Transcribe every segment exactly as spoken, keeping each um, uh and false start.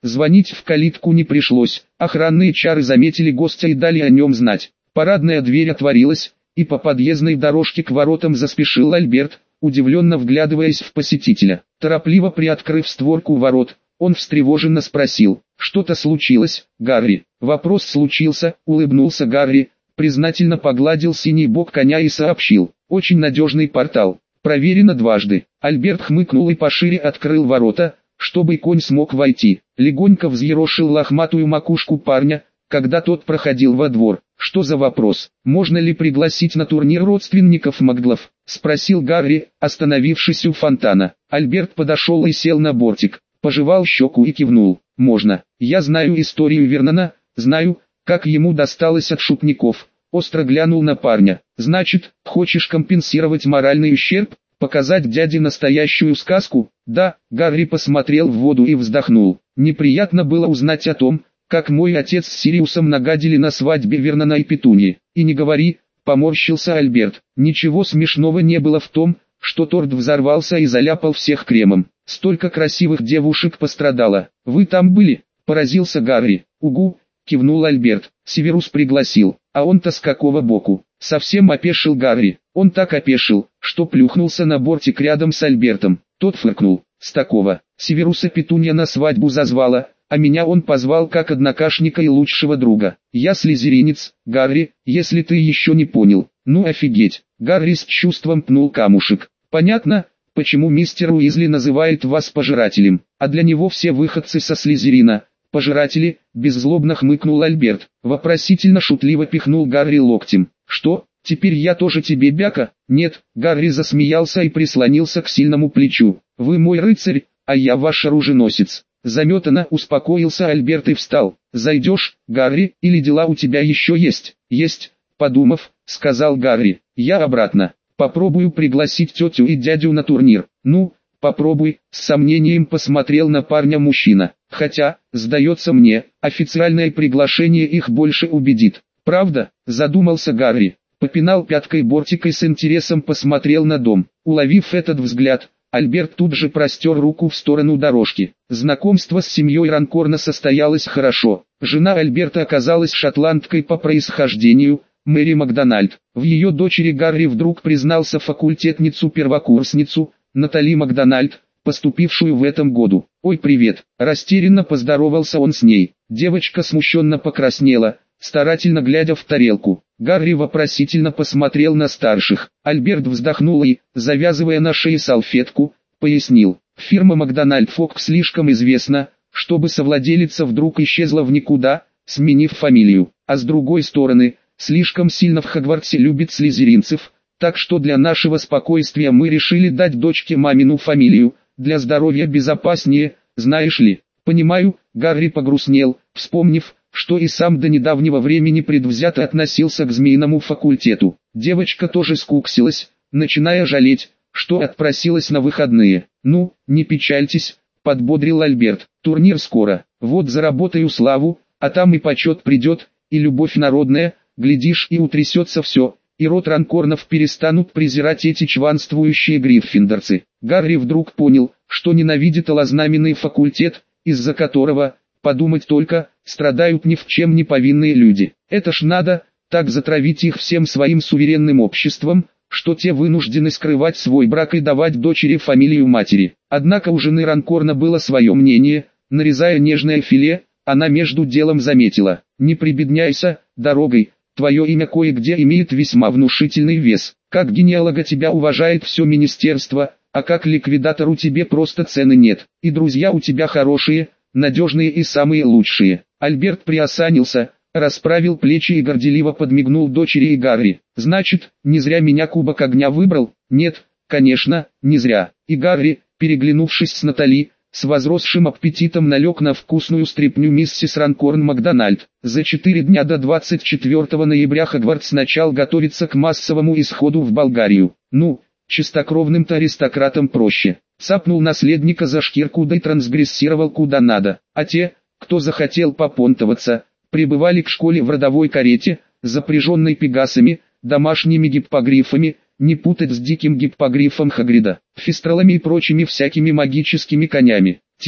Звонить в калитку не пришлось, охранные чары заметили гостя и дали о нем знать. Парадная дверь отворилась, и по подъездной дорожке к воротам заспешил Альберт, удивленно вглядываясь в посетителя. Торопливо приоткрыв створку ворот, он встревоженно спросил: «Что-то случилось, Гарри?» «Вопрос случился», — улыбнулся Гарри, признательно погладил синий бок коня и сообщил: «Очень надежный портал, проверено дважды». Альберт хмыкнул и пошире открыл ворота, чтобы конь смог войти. Легонько взъерошил лохматую макушку парня, когда тот проходил во двор. «Что за вопрос? Можно ли пригласить на турнир родственников Магдлов?» — спросил Гарри, остановившись у фонтана. Альберт подошел и сел на бортик, пожевал щеку и кивнул. «Можно. Я знаю историю Вернона, знаю, как ему досталось от шутников». Остро глянул на парня. «Значит, хочешь компенсировать моральный ущерб? Показать дяде настоящую сказку?» «Да». Гарри посмотрел в воду и вздохнул. «Неприятно было узнать о том, как мой отец с Сириусом нагадили на свадьбе Вернона и Петуньи. И не говори», — поморщился Альберт. «Ничего смешного не было в том, что торт взорвался и заляпал всех кремом. Столько красивых девушек пострадало. Вы там были?» — поразился Гарри. «Угу», — кивнул Альберт. «Северус пригласил. А он-то с какого боку?» Совсем опешил Гарри. Он так опешил, что плюхнулся на бортик рядом с Альбертом. Тот фыркнул. «С такого. Северуса Петунья на свадьбу зазвала, а меня он позвал как однокашника и лучшего друга. Я слизеринец, Гарри, если ты еще не понял». «Ну офигеть». Гарри с чувством пнул камушек. «Понятно, почему мистер Уизли называет вас пожирателем, а для него все выходцы со Слизерина — пожиратели», — беззлобно хмыкнул Альберт. Вопросительно шутливо пихнул Гарри локтем. «Что, теперь я тоже тебе бяка?» «Нет», — Гарри засмеялся и прислонился к сильному плечу. «Вы мой рыцарь, а я ваш оруженосец». Заметано успокоился Альберт и встал. «Зайдешь, Гарри, или дела у тебя еще есть?» «Есть», — подумав, сказал Гарри. «Я обратно. Попробую пригласить тетю и дядю на турнир». «Ну, попробуй», — с сомнением посмотрел на парня мужчина. «Хотя, сдается мне, официальное приглашение их больше убедит». «Правда?» — задумался Гарри. Попинал пяткой бортик и с интересом посмотрел на дом. Уловив этот взгляд, Альберт тут же простер руку в сторону дорожки. Знакомство с семьей Ранкорна состоялось хорошо. Жена Альберта оказалась шотландкой по происхождению, Мэри Макдональд. В ее дочери Гарри вдруг признался факультетницу-первокурсницу, Натали Макдональд, поступившую в этом году. «Ой, привет!» Растерянно поздоровался он с ней. Девочка смущенно покраснела, старательно глядя в тарелку. Гарри вопросительно посмотрел на старших. Альберт вздохнул и, завязывая на шее салфетку, пояснил. «Фирма Макдональд Фок слишком известна, чтобы совладелица вдруг исчезла в никуда, сменив фамилию. А с другой стороны, слишком сильно в Хогвартсе любит слизеринцев, так что для нашего спокойствия мы решили дать дочке мамину фамилию, для здоровья безопаснее, знаешь ли». «Понимаю», — Гарри погрустнел, вспомнив, что и сам до недавнего времени предвзято относился к змеиному факультету. Девочка тоже скуксилась, начиная жалеть, что отпросилась на выходные. «Ну, не печальтесь», — подбодрил Альберт, — «турнир скоро, вот заработаю славу, а там и почет придет, и любовь народная, глядишь и утрясется все, и род Ранкорнов перестанут презирать эти чванствующие гриффиндорцы». Гарри вдруг понял, что ненавидит алознаменный факультет, из-за которого, подумать только, страдают ни в чем не повинные люди. Это ж надо, так затравить их всем своим суверенным обществом, что те вынуждены скрывать свой брак и давать дочери фамилию матери. Однако у жены Ранкорна было свое мнение. Нарезая нежное филе, она между делом заметила: «Не прибедняйся, дорогой, твое имя кое-где имеет весьма внушительный вес. Как генеалога тебя уважает все министерство, а как ликвидатору тебе просто цены нет. И друзья у тебя хорошие, надежные и самые лучшие». Альберт приосанился, расправил плечи и горделиво подмигнул дочери и Гарри. «Значит, не зря меня Кубок Огня выбрал?» «Нет, конечно, не зря». И Гарри, переглянувшись с Натали, с возросшим аппетитом налег на вкусную стряпню миссис Ранкорн Макдональд. За четыре дня до двадцать четвёртого ноября Хогвартс начал готовиться к массовому исходу в Болгарию. Ну, чистокровным-то аристократам проще. Цапнул наследника за шкирку да и трансгрессировал куда надо. А те, кто захотел попонтоваться, прибывали к школе в родовой карете, запряженной пегасами, домашними гиппогрифами, не путать с диким гиппогрифом Хагрида, фистралами и прочими всякими магическими конями. Те,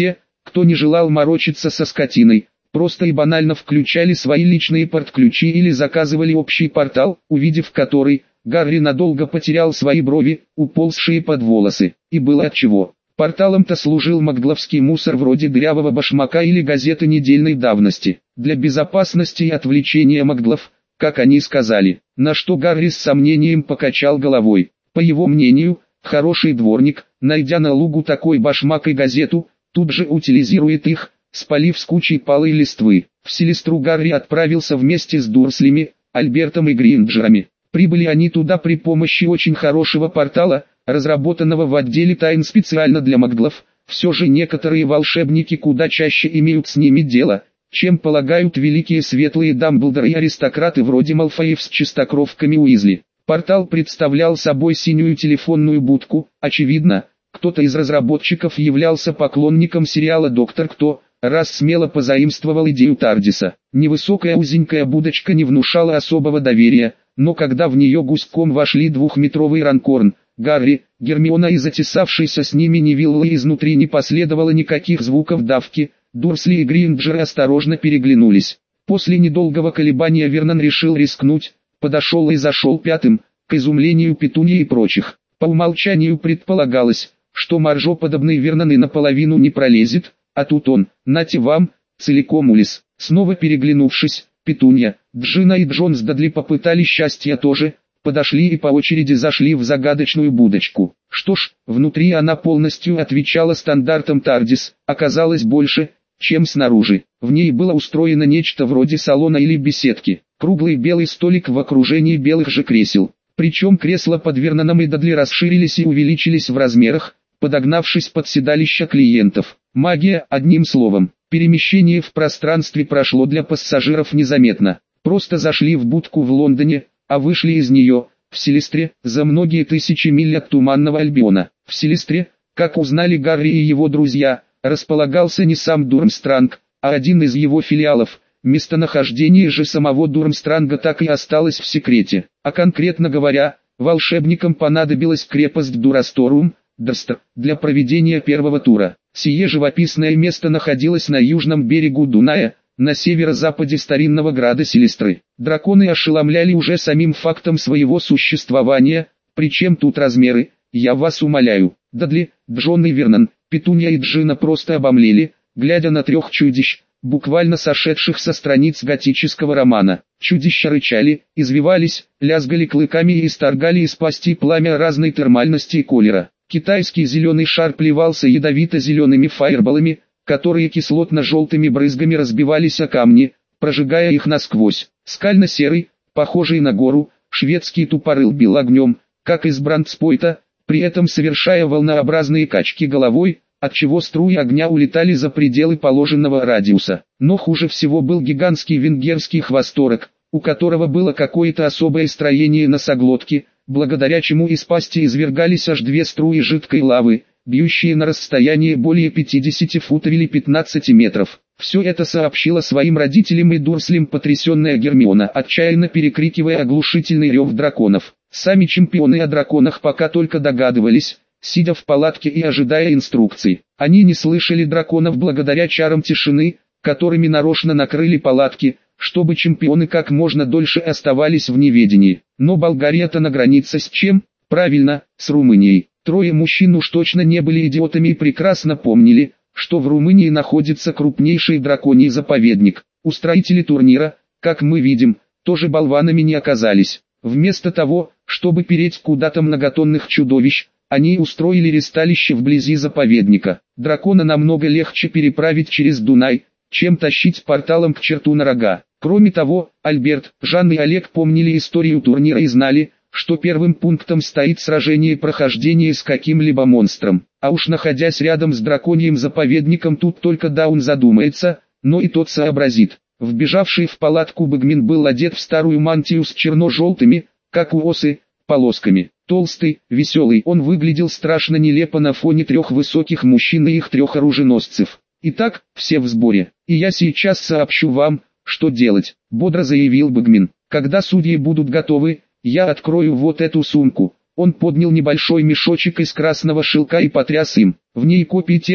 Кто не желал морочиться со скотиной, просто и банально включали свои личные портключи или заказывали общий портал, увидев который, Гарри надолго потерял свои брови, уползшие под волосы. И было отчего. Порталом-то служил макгловский мусор вроде дырявого башмака или газеты недельной давности. Для безопасности и отвлечения макглов, как они сказали, на что Гарри с сомнением покачал головой. По его мнению, хороший дворник, найдя на лугу такой башмак и газету, тут же утилизирует их, спалив с кучей палой листвы. В Селестру Гарри отправился вместе с Дурслями, Альбертом и Гринджерами. Прибыли они туда при помощи очень хорошего портала, разработанного в отделе тайн специально для макглов. Все же некоторые волшебники куда чаще имеют с ними дело, чем полагают великие светлые Дамблдор и аристократы вроде Малфоев с чистокровками Уизли. Портал представлял собой синюю телефонную будку. Очевидно, кто-то из разработчиков являлся поклонником сериала «Доктор Кто», раз смело позаимствовал идею Тардиса. Невысокая узенькая будочка не внушала особого доверия, но когда в нее гуськом вошли двухметровый Ранкорн, Гарри, Гермиона и затесавшийся с ними Невилла, изнутри не последовало никаких звуков давки. Дурсли и Гринджеры осторожно переглянулись. После недолгого колебания Вернон решил рискнуть, подошел и зашел пятым, к изумлению Петуньи и прочих. По умолчанию предполагалось, что моржоподобный Вернон и наполовину не пролезет, а тут он, нате вам, целиком улез. Снова переглянувшись, Петунья, Джина и Джонс Дадли попытали счастья тоже, подошли и по очереди зашли в загадочную будочку. Что ж, внутри она полностью отвечала стандартам Тардис, оказалось больше, чем снаружи. В ней было устроено нечто вроде салона или беседки. Круглый белый столик в окружении белых же кресел. Причем кресла под Верноном и Дадли расширились и увеличились в размерах, подогнавшись под седалища клиентов. Магия, одним словом. Перемещение в пространстве прошло для пассажиров незаметно. Просто зашли в будку в Лондоне, а вышли из нее, в Селестре, за многие тысячи миль от Туманного Альбиона. В Селестре, как узнали Гарри и его друзья, располагался не сам Дурмстранг, а один из его филиалов. Местонахождение же самого Дурмстранга так и осталось в секрете. А конкретно говоря, волшебникам понадобилась крепость Дурасторум, Дерстер, для проведения первого тура. Сие живописное место находилось на южном берегу Дуная, на северо-западе старинного града Селестры. Драконы ошеломляли уже самим фактом своего существования, причем тут размеры, я вас умоляю. Дадли, Джон и Вернон, Петунья и Джина просто обомлели, глядя на трех чудищ, буквально сошедших со страниц готического романа. Чудища рычали, извивались, лязгали клыками и исторгали из пасти пламя разной термальности и колера. Китайский зеленый шар плевался ядовито-зелеными фаерболами, которые кислотно-желтыми брызгами разбивались о камни, прожигая их насквозь. Скально-серый, похожий на гору, шведский тупорыл бил огнем, как из брандспойта, при этом совершая волнообразные качки головой, отчего струи огня улетали за пределы положенного радиуса. Но хуже всего был гигантский венгерский хвосторог, у которого было какое-то особое строение носоглотки, благодаря чему из пасти извергались аж две струи жидкой лавы, бьющие на расстояние более пятидесяти футов или пятнадцати метров. Все это сообщила своим родителям и Дурслям потрясенная Гермиона, отчаянно перекрикивая оглушительный рев драконов. Сами чемпионы о драконах пока только догадывались, сидя в палатке и ожидая инструкций. Они не слышали драконов благодаря чарам тишины, которыми нарочно накрыли палатки, чтобы чемпионы как можно дольше оставались в неведении. Но Болгария-то на границе с чем? Правильно, с Румынией. Трое мужчин уж точно не были идиотами и прекрасно помнили, что в Румынии находится крупнейший драконий заповедник. Устроители турнира, как мы видим, тоже болванами не оказались. Вместо того, чтобы переть куда-то многотонных чудовищ, они устроили ристалище вблизи заповедника. Дракона намного легче переправить через Дунай, чем тащить порталом к черту на рога. Кроме того, Альберт, Жан и Олег помнили историю турнира и знали, что первым пунктом стоит сражение и прохождение с каким-либо монстром. А уж находясь рядом с драконьим заповедником, тут только Даун задумается, но и тот сообразит. Вбежавший в палатку Бэгмин был одет в старую мантию с черно-желтыми, как у осы, полосками. Толстый, веселый, он выглядел страшно нелепо на фоне трех высоких мужчин и их трех оруженосцев. «Итак, все в сборе, и я сейчас сообщу вам, что делать», — бодро заявил Бэгмин. «Когда судьи будут готовы, я открою вот эту сумку». Он поднял небольшой мешочек из красного шелка и потряс им. В ней копии тех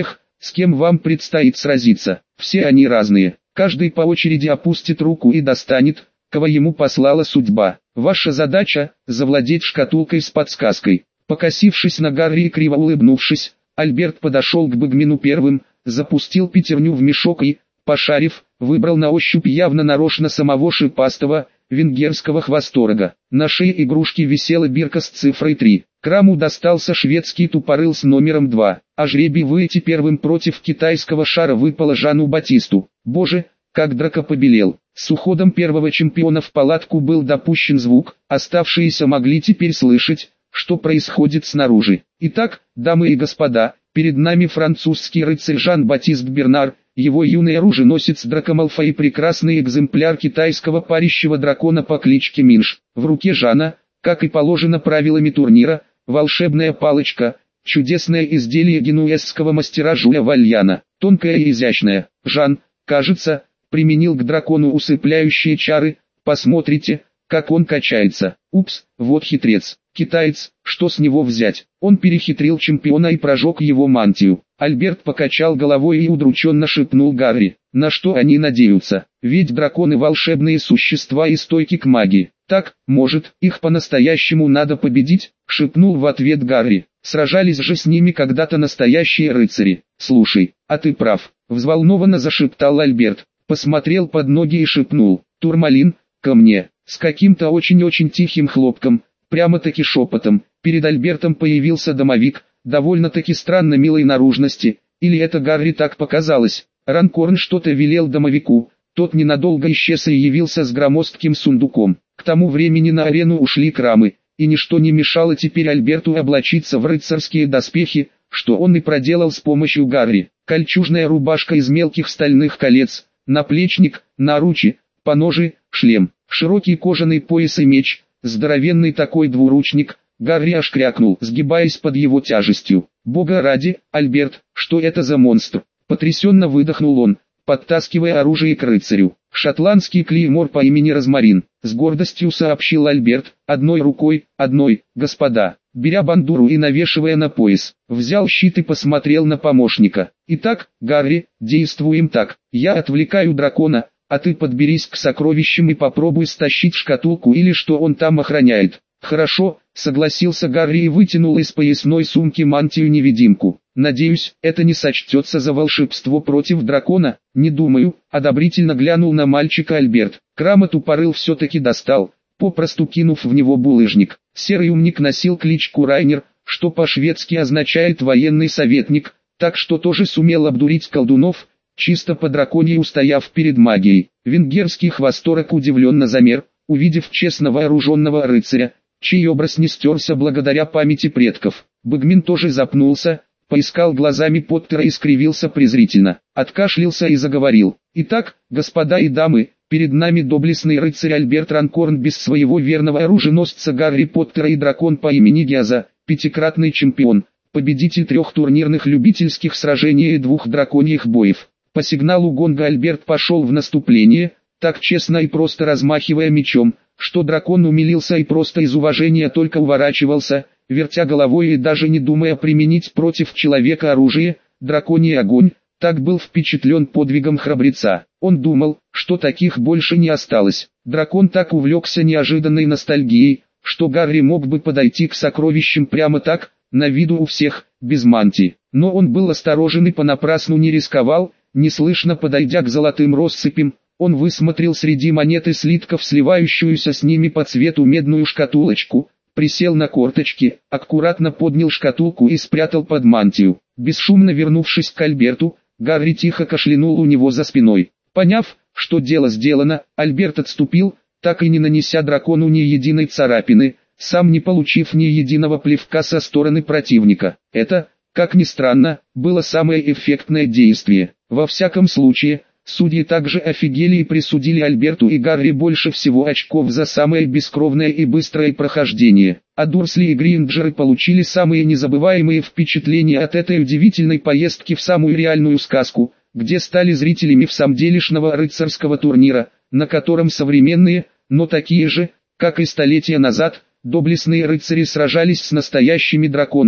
с кем вам предстоит сразиться. Все они разные, каждый по очереди опустит руку и достанет, кого ему послала судьба. Ваша задача – завладеть шкатулкой с подсказкой. Покосившись на Гарри и криво улыбнувшись, Альберт подошел к Бэгмину первым, запустил пятерню в мешок и, пошарив, выбрал на ощупь явно нарочно самого шипастого, венгерского хвосторога. На шее игрушки висела бирка с цифрой три. Краму достался шведский тупорыл с номером два, а жребий выйти первым против китайского шара выпало Жану Батисту. Боже, как драка побелел. С уходом первого чемпиона в палатку был допущен звук, оставшиеся могли теперь слышать, что происходит снаружи. Итак, дамы и господа, перед нами французский рыцарь Жан-Батист Бернар, его юный оруженосец Драко Малфой и прекрасный экземпляр китайского парящего дракона по кличке Минш. В руке Жана, как и положено правилами турнира, волшебная палочка, чудесное изделие генуэзского мастера Жюля Вальяна, тонкое и изящное. Жан, кажется, применил к дракону усыпляющие чары, посмотрите, как он качается. Упс, вот хитрец. Китаец, что с него взять? Он перехитрил чемпиона и прожег его мантию. Альберт покачал головой и удрученно шепнул Гарри, на что они надеются, ведь драконы волшебные существа и стойки к магии. Так, может, их по-настоящему надо победить, шепнул в ответ Гарри. Сражались же с ними когда-то настоящие рыцари. Слушай, а ты прав, взволнованно зашептал Альберт, посмотрел под ноги и шепнул, Турмалин, ко мне, с каким-то очень-очень тихим хлопком. Прямо-таки шепотом, перед Альбертом появился домовик, довольно-таки странно милой наружности, или это Гарри так показалось. Ранкорн что-то велел домовику, тот ненадолго исчез и явился с громоздким сундуком. К тому времени на арену ушли Крамы, и ничто не мешало теперь Альберту облачиться в рыцарские доспехи, что он и проделал с помощью Гарри. Кольчужная рубашка из мелких стальных колец, наплечник, наручи, поножи, шлем, широкий кожаный пояс и меч. Здоровенный такой двуручник, Гарри аж крякнул, сгибаясь под его тяжестью. Бога ради, Альберт, что это за монстр? Потрясенно выдохнул он, подтаскивая оружие к рыцарю. Шотландский клеймор по имени Розмарин, с гордостью сообщил Альберт, одной рукой, одной, господа, беря бандуру и навешивая на пояс. Взял щит и посмотрел на помощника. Итак, Гарри, действуем так, я отвлекаю дракона, а ты подберись к сокровищам и попробуй стащить шкатулку или что он там охраняет. Хорошо, согласился Гарри и вытянул из поясной сумки мантию-невидимку. Надеюсь, это не сочтется за волшебство против дракона? Не думаю, одобрительно глянул на мальчика Альберт. Крама тупорыл все-таки достал, попросту кинув в него булыжник. Серый умник носил кличку Райнер, что по-шведски означает военный советник, так что тоже сумел обдурить колдунов, чисто по драконьи устояв перед магией. Венгерский хвосторог удивленно замер, увидев честно вооруженного рыцаря, чей образ не стерся благодаря памяти предков. Бэгмин тоже запнулся, поискал глазами Поттера и скривился презрительно, откашлялся и заговорил. Итак, господа и дамы, перед нами доблестный рыцарь Альберт Ранкорн без своего верного оруженосца Гарри Поттера и дракон по имени Гиаза, пятикратный чемпион, победитель трех турнирных любительских сражений и двух драконьих боев. По сигналу гонга Альберт пошел в наступление, так честно и просто размахивая мечом, что дракон умилился и просто из уважения только уворачивался, вертя головой и даже не думая применить против человека оружие, драконий огонь, так был впечатлен подвигом храбреца. Он думал, что таких больше не осталось. Дракон так увлекся неожиданной ностальгией, что Гарри мог бы подойти к сокровищам прямо так, на виду у всех, без мантии. Но он был осторожен и понапрасну не рисковал. Неслышно подойдя к золотым россыпям, он высмотрел среди монет и слитков сливающуюся с ними по цвету медную шкатулочку, присел на корточки, аккуратно поднял шкатулку и спрятал под мантию. Бесшумно вернувшись к Альберту, Гарри тихо кашлянул у него за спиной. Поняв, что дело сделано, Альберт отступил, так и не нанеся дракону ни единой царапины, сам не получив ни единого плевка со стороны противника. Это, как ни странно, было самое эффектное действие. Во всяком случае, судьи также офигели и присудили Альберту и Гарри больше всего очков за самое бескровное и быстрое прохождение. А Дурсли и Гринджеры получили самые незабываемые впечатления от этой удивительной поездки в самую реальную сказку, где стали зрителями всамделишного рыцарского турнира, на котором современные, но такие же, как и столетия назад, доблестные рыцари сражались с настоящими драконами,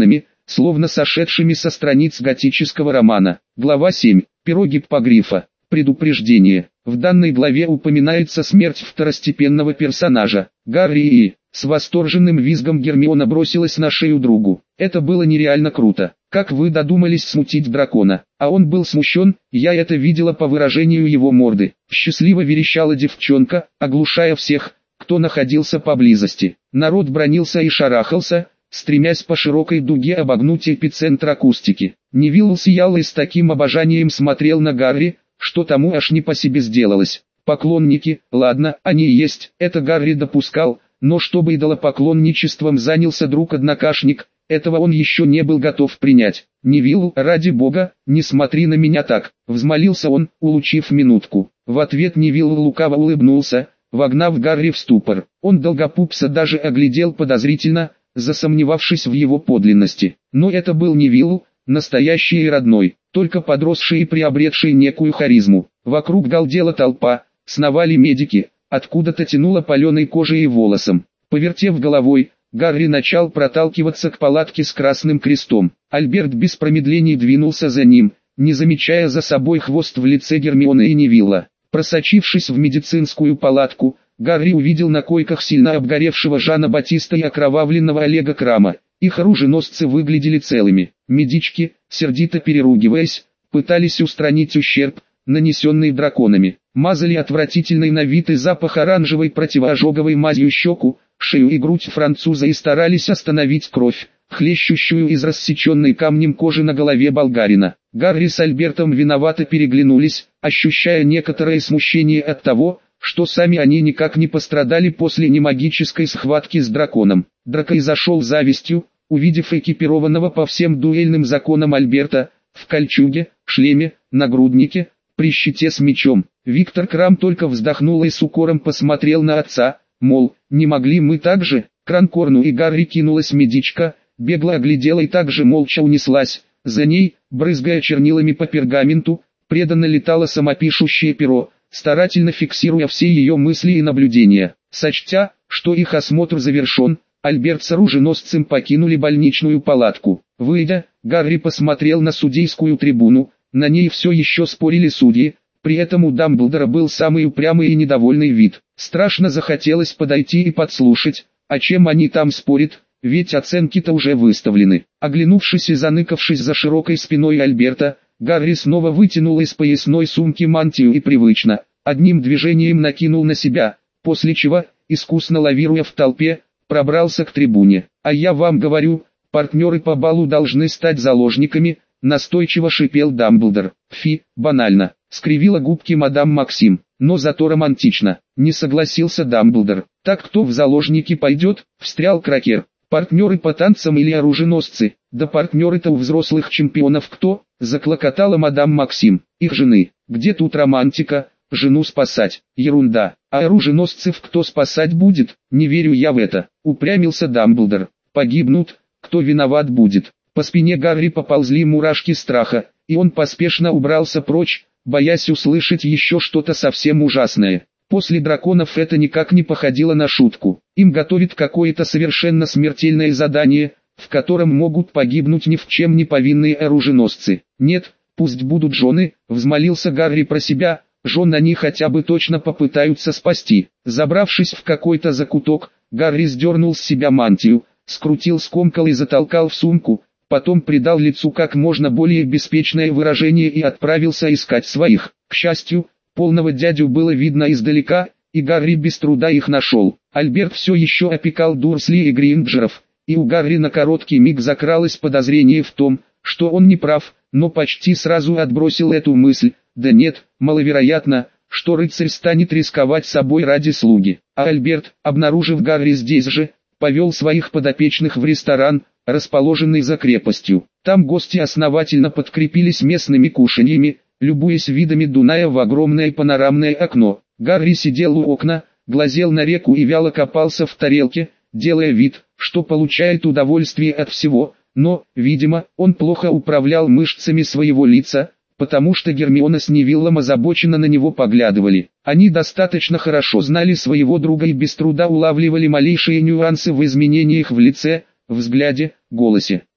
словно сошедшими со страниц готического романа. Глава семь. Перо гиппогрифа. Предупреждение. В данной главе упоминается смерть второстепенного персонажа, Гарри, и, с восторженным визгом Гермиона бросилась на шею другу. Это было нереально круто. Как вы додумались смутить дракона? А он был смущен, я это видела по выражению его морды. Счастливо верещала девчонка, оглушая всех, кто находился поблизости. Народ бранился и шарахался, стремясь по широкой дуге обогнуть эпицентр акустики. Невилл сиял и с таким обожанием смотрел на Гарри, что тому аж не по себе сделалось. Поклонники, ладно, они есть, это Гарри допускал, но чтобы идолопоклонничеством занялся друг-однокашник, этого он еще не был готов принять. «Невилл, ради бога, не смотри на меня так», — взмолился он, улучив минутку. В ответ Невилл лукаво улыбнулся, вогнав Гарри в ступор. Он Долгопупса даже оглядел подозрительно, засомневавшись в его подлинности. Но это был Невилл, настоящий и родной, только подросший и приобретший некую харизму. Вокруг галдела толпа, сновали медики, откуда-то тянуло паленой кожей и волосом. Повертев головой, Гарри начал проталкиваться к палатке с красным крестом. Альберт без промедлений двинулся за ним, не замечая за собой хвост в лице Гермионы и Невилла. Просочившись в медицинскую палатку, Гарри увидел на койках сильно обгоревшего Жана Батиста и окровавленного Олега Крама. Их оруженосцы выглядели целыми. Медички, сердито переругиваясь, пытались устранить ущерб, нанесенный драконами. Мазали отвратительный на вид и запах оранжевой противоожоговой мазью щеку, шею и грудь француза и старались остановить кровь, хлещущую из рассеченной камнем кожи на голове болгарина. Гарри с Альбертом виновато переглянулись, ощущая некоторое смущение от того, что сами они никак не пострадали после немагической схватки с драконом. Дракой зашел завистью, увидев экипированного по всем дуэльным законам Альберта, в кольчуге, шлеме, нагруднике, при щите с мечом. Виктор Крам только вздохнул и с укором посмотрел на отца, мол, не могли мы так же? К Ранкорну и Гарри кинулась медичка, бегло оглядела и также молча унеслась. За ней, брызгая чернилами по пергаменту, преданно летало самопишущее перо, старательно фиксируя все ее мысли и наблюдения. Сочтя, что их осмотр завершен, Альберт с оруженосцем покинули больничную палатку. Выйдя, Гарри посмотрел на судейскую трибуну, на ней все еще спорили судьи, при этом у Дамблдора был самый упрямый и недовольный вид. Страшно захотелось подойти и подслушать, о чем они там спорят, ведь оценки-то уже выставлены. Оглянувшись и заныкавшись за широкой спиной Альберта, Гарри снова вытянул из поясной сумки мантию и привычно, одним движением накинул на себя, после чего, искусно лавируя в толпе, пробрался к трибуне. «А я вам говорю, партнеры по балу должны стать заложниками», настойчиво шипел Дамблдор. «Фи, банально», скривила губки мадам Максим, но зато романтично, не согласился Дамблдор. «Так кто в заложники пойдет?» встрял Кракер. «Партнеры по танцам или оруженосцы?» «Да партнеры-то у взрослых чемпионов кто?» заклокотала мадам Максим. «Их жены. Где тут романтика? Жену спасать. Ерунда. А оруженосцев кто спасать будет? Не верю я в это», упрямился Дамблдор. «Погибнут, кто виноват будет?» По спине Гарри поползли мурашки страха, и он поспешно убрался прочь, боясь услышать еще что-то совсем ужасное. После драконов это никак не походило на шутку. Им готовят какое-то совершенно смертельное задание, в котором могут погибнуть ни в чем не повинные оруженосцы. «Нет, пусть будут жены», взмолился Гарри про себя, «жен они хотя бы точно попытаются спасти». Забравшись в какой-то закуток, Гарри сдернул с себя мантию, скрутил, скомкал и затолкал в сумку, потом придал лицу как можно более беспечное выражение и отправился искать своих. К счастью, полного дядю было видно издалека, и Гарри без труда их нашел. Альберт все еще опекал Дурсли и Гринджеров, и у Гарри на короткий миг закралось подозрение в том, что он не прав, но почти сразу отбросил эту мысль. Да нет, маловероятно, что рыцарь станет рисковать собой ради слуги. А Альберт, обнаружив Гарри здесь же, повел своих подопечных в ресторан, расположенный за крепостью. Там гости основательно подкрепились местными кушаньями, любуясь видами Дуная в огромное панорамное окно. Гарри сидел у окна, глазел на реку и вяло копался в тарелке, делая вид, что получает удовольствие от всего, но, видимо, он плохо управлял мышцами своего лица, потому что Гермиона с Невиллом озабоченно на него поглядывали. Они достаточно хорошо знали своего друга и без труда улавливали малейшие нюансы в изменениях в лице, взгляде, голосе.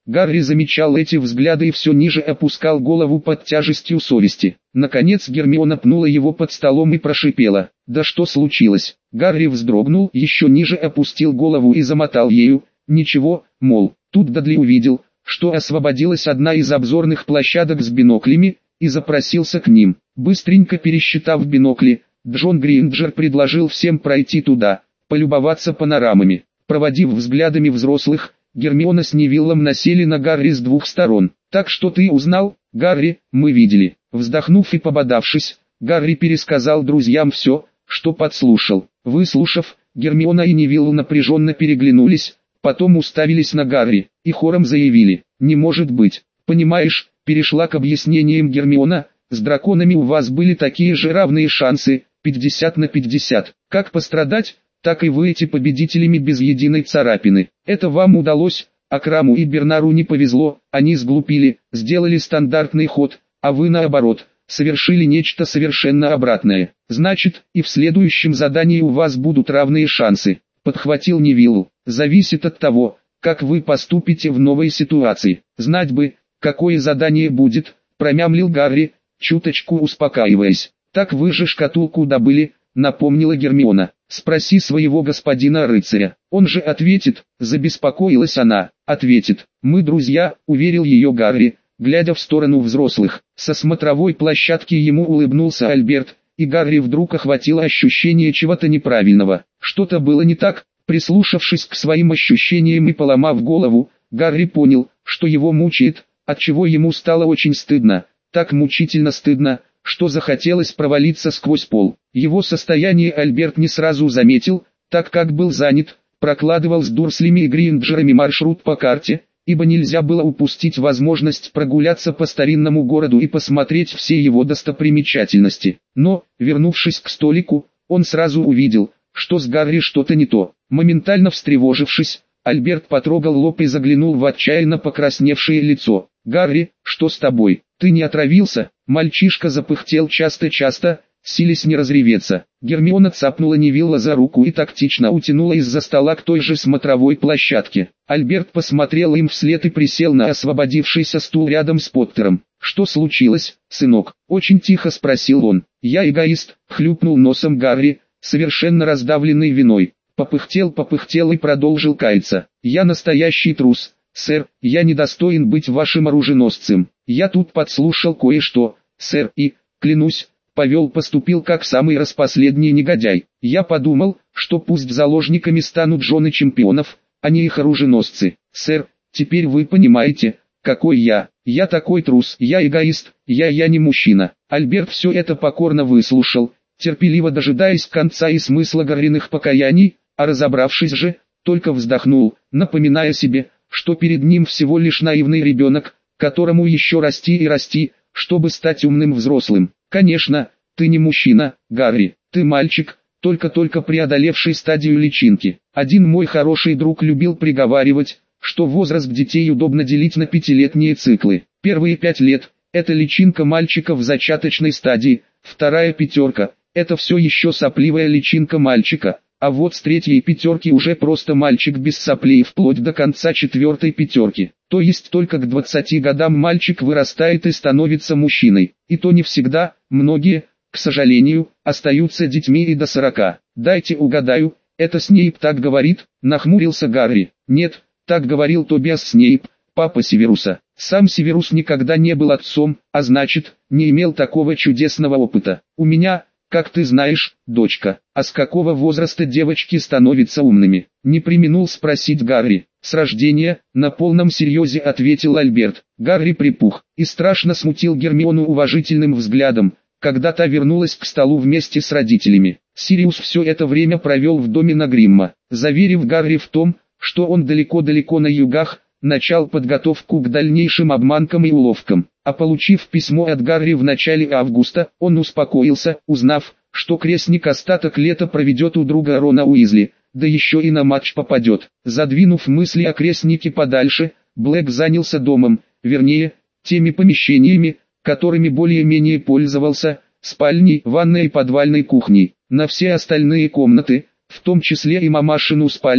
Гарри замечал эти взгляды и все ниже опускал голову под тяжестью совести. Наконец Гермиона пнула его под столом и прошипела: «Да что случилось?» Гарри вздрогнул, еще ниже опустил голову и замотал ею. «Ничего, мол». Тут Дадли увидел, что освободилась одна из обзорных площадок с биноклями, и запросился к ним. Быстренько пересчитав бинокли, Джон Гринджер предложил всем пройти туда, полюбоваться панорамами. Проводив взглядами взрослых, Гермиона с Невиллом насели на Гарри с двух сторон. «Так что ты узнал, Гарри?» «Мы видели». Вздохнув и пободавшись, Гарри пересказал друзьям все, что подслушал. Выслушав, Гермиона и Невилл напряженно переглянулись, потом уставились на Гарри, и хором заявили: «Не может быть». «Понимаешь», перешла к объяснениям Гермиона, «с драконами у вас были такие же равные шансы, пятьдесят на пятьдесят. Как пострадать, так и выйти победителями без единой царапины. Это вам удалось, а Краму и Бернару не повезло, они сглупили, сделали стандартный ход, а вы наоборот, совершили нечто совершенно обратное. Значит, и в следующем задании у вас будут равные шансы», подхватил Невилл. «Зависит от того, как вы поступите в новой ситуации. Знать бы, какое задание будет», промямлил Гарри, чуточку успокаиваясь. «Так вы же шкатулку добыли», напомнила Гермиона. «Спроси своего господина рыцаря, он же ответит», забеспокоилась она. «Ответит. Мы друзья», уверил ее Гарри, глядя в сторону взрослых. Со смотровой площадки ему улыбнулся Альберт, и Гарри вдруг охватило ощущение чего-то неправильного. Что-то было не так. Прислушавшись к своим ощущениям и поломав голову, Гарри понял, что его мучает, отчего ему стало очень стыдно, так мучительно стыдно, что захотелось провалиться сквозь пол. Его состояние Альберт не сразу заметил, так как был занят, прокладывал с Дурслями и Гринджерами маршрут по карте, ибо нельзя было упустить возможность прогуляться по старинному городу и посмотреть все его достопримечательности. Но, вернувшись к столику, он сразу увидел, что с Гарри что-то не то. Моментально встревожившись, Альберт потрогал лоб и заглянул в отчаянно покрасневшее лицо. «Гарри, что с тобой? Ты не отравился?» Мальчишка запыхтел часто-часто, силясь не разреветься. Гермиона цапнула Невилла за руку и тактично утянула из-за стола к той же смотровой площадке. Альберт посмотрел им вслед и присел на освободившийся стул рядом с Поттером. «Что случилось, сынок?» — очень тихо спросил он. «Я эгоист», — хлюпнул носом Гарри, совершенно раздавленный виной. Попыхтел, попыхтел и продолжил каяться. «Я настоящий трус, сэр, я недостоин быть вашим оруженосцем. Я тут подслушал кое-что, сэр, и, клянусь, повел поступил как самый распоследний негодяй. Я подумал, что пусть заложниками станут жены чемпионов, а не их оруженосцы. Сэр, теперь вы понимаете, какой я. Я такой трус, я эгоист, я я не мужчина». Альберт все это покорно выслушал, терпеливо дожидаясь конца и смысла Гарриных покаяний, а разобравшись же, только вздохнул, напоминая себе, что перед ним всего лишь наивный ребенок, которому еще расти и расти, чтобы стать умным взрослым. «Конечно, ты не мужчина, Гарри, ты мальчик, только-только преодолевший стадию личинки. Один мой хороший друг любил приговаривать, что возраст детей удобно делить на пятилетние циклы. Первые пять лет – это личинка мальчика в зачаточной стадии, вторая пятерка – это все еще сопливая личинка мальчика. А вот с третьей пятерки уже просто мальчик без соплей вплоть до конца четвертой пятерки. То есть только к двадцати годам мальчик вырастает и становится мужчиной. И то не всегда, многие, к сожалению, остаются детьми и до сорока. Дайте угадаю, это Снейп так говорит, нахмурился Гарри. Нет, так говорил Тобиас Снейп, папа Северуса. Сам Северус никогда не был отцом, а значит, не имел такого чудесного опыта. У меня... Как ты знаешь, дочка, а с какого возраста девочки становятся умными? Не преминул спросить Гарри. С рождения, на полном серьезе ответил Альберт. Гарри припух и страшно смутил Гермиону уважительным взглядом, когда та вернулась к столу вместе с родителями. Сириус все это время провел в доме на Гримма, заверив Гарри в том, что он далеко-далеко на югах, начал подготовку к дальнейшим обманкам и уловкам. А получив письмо от Гарри в начале августа, он успокоился, узнав, что крестник остаток лета проведет у друга Рона Уизли, да еще и на матч попадет. Задвинув мысли о крестнике подальше, Блэк занялся домом, вернее, теми помещениями, которыми более-менее пользовался, спальней, ванной и подвальной кухней. На все остальные комнаты, в том числе и мамашину спальню,